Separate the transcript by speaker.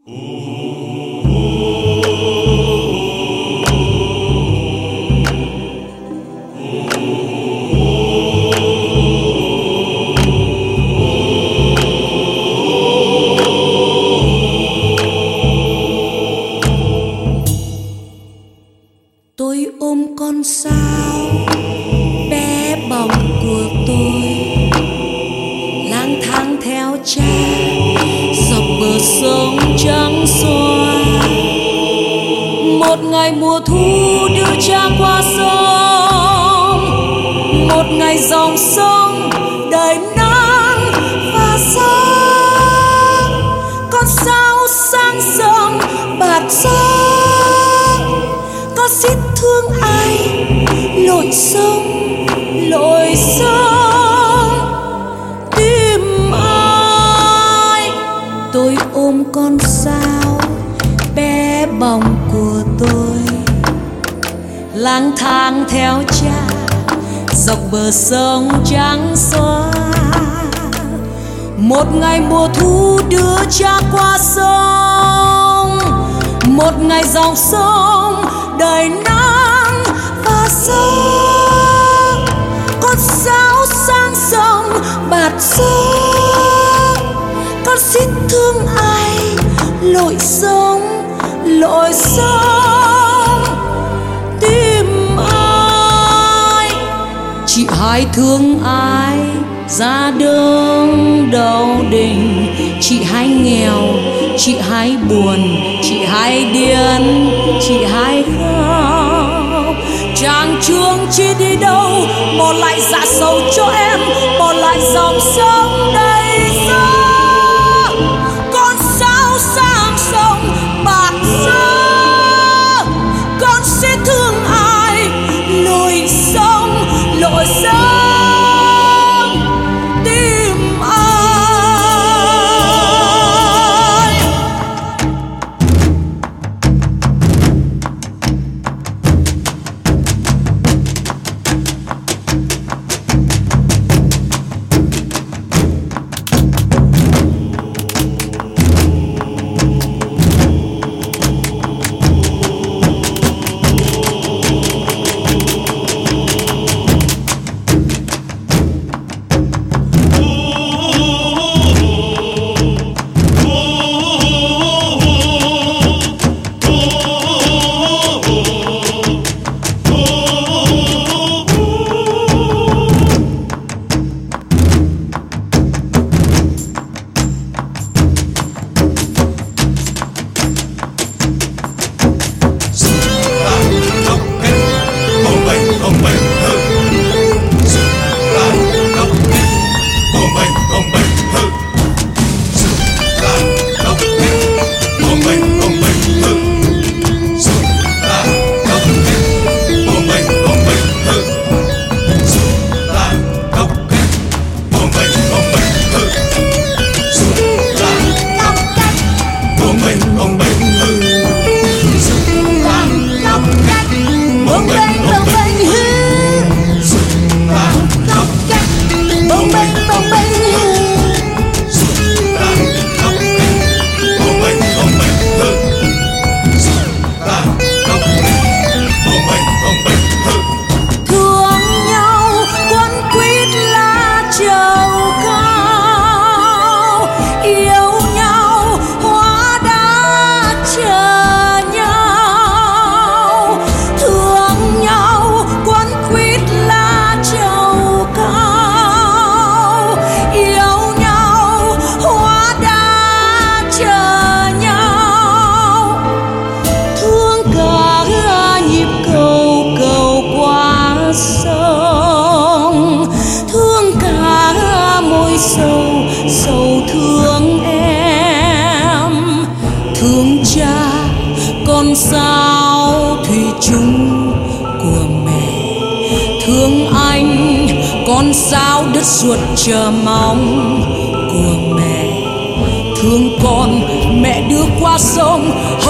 Speaker 1: Tôi ôm con sao bé bỏng của tôi, lang thang theo cha dọc bờ sông trắng xóa. Một ngày mùa thu đưa cha qua sông, một ngày dòng sông đầy nắng và gió. Con sao sang sông bạt gió, con xin thương ai lội sông tìm ai. Tôi ôm con sao bé bỏng của tôi, lang thang theo cha dọc bờ sông trắng xóa. Một ngày mùa thu đưa cha qua sông, một ngày dòng sông đầy nắng và gió. Con sao sang sông bạt gió, con xin thương ai lội sông tìm ai. Chị hai thương ai ra đường đầu đình, chị hai nghèo, chị hai buồn, chị hai điên, chị hai khóc. Chàng chuông chi đi đâu, bỏ lại dạ sầu cho em, bỏ lại dòng sông đầy gió. Con sao sang sông bạt gió, con sẽ thương ai lội sông tìm ai. Con sao thủy chung của mẹ, thương anh con sao đất ruột chờ mong của mẹ. Thương con mẹ đưa qua sông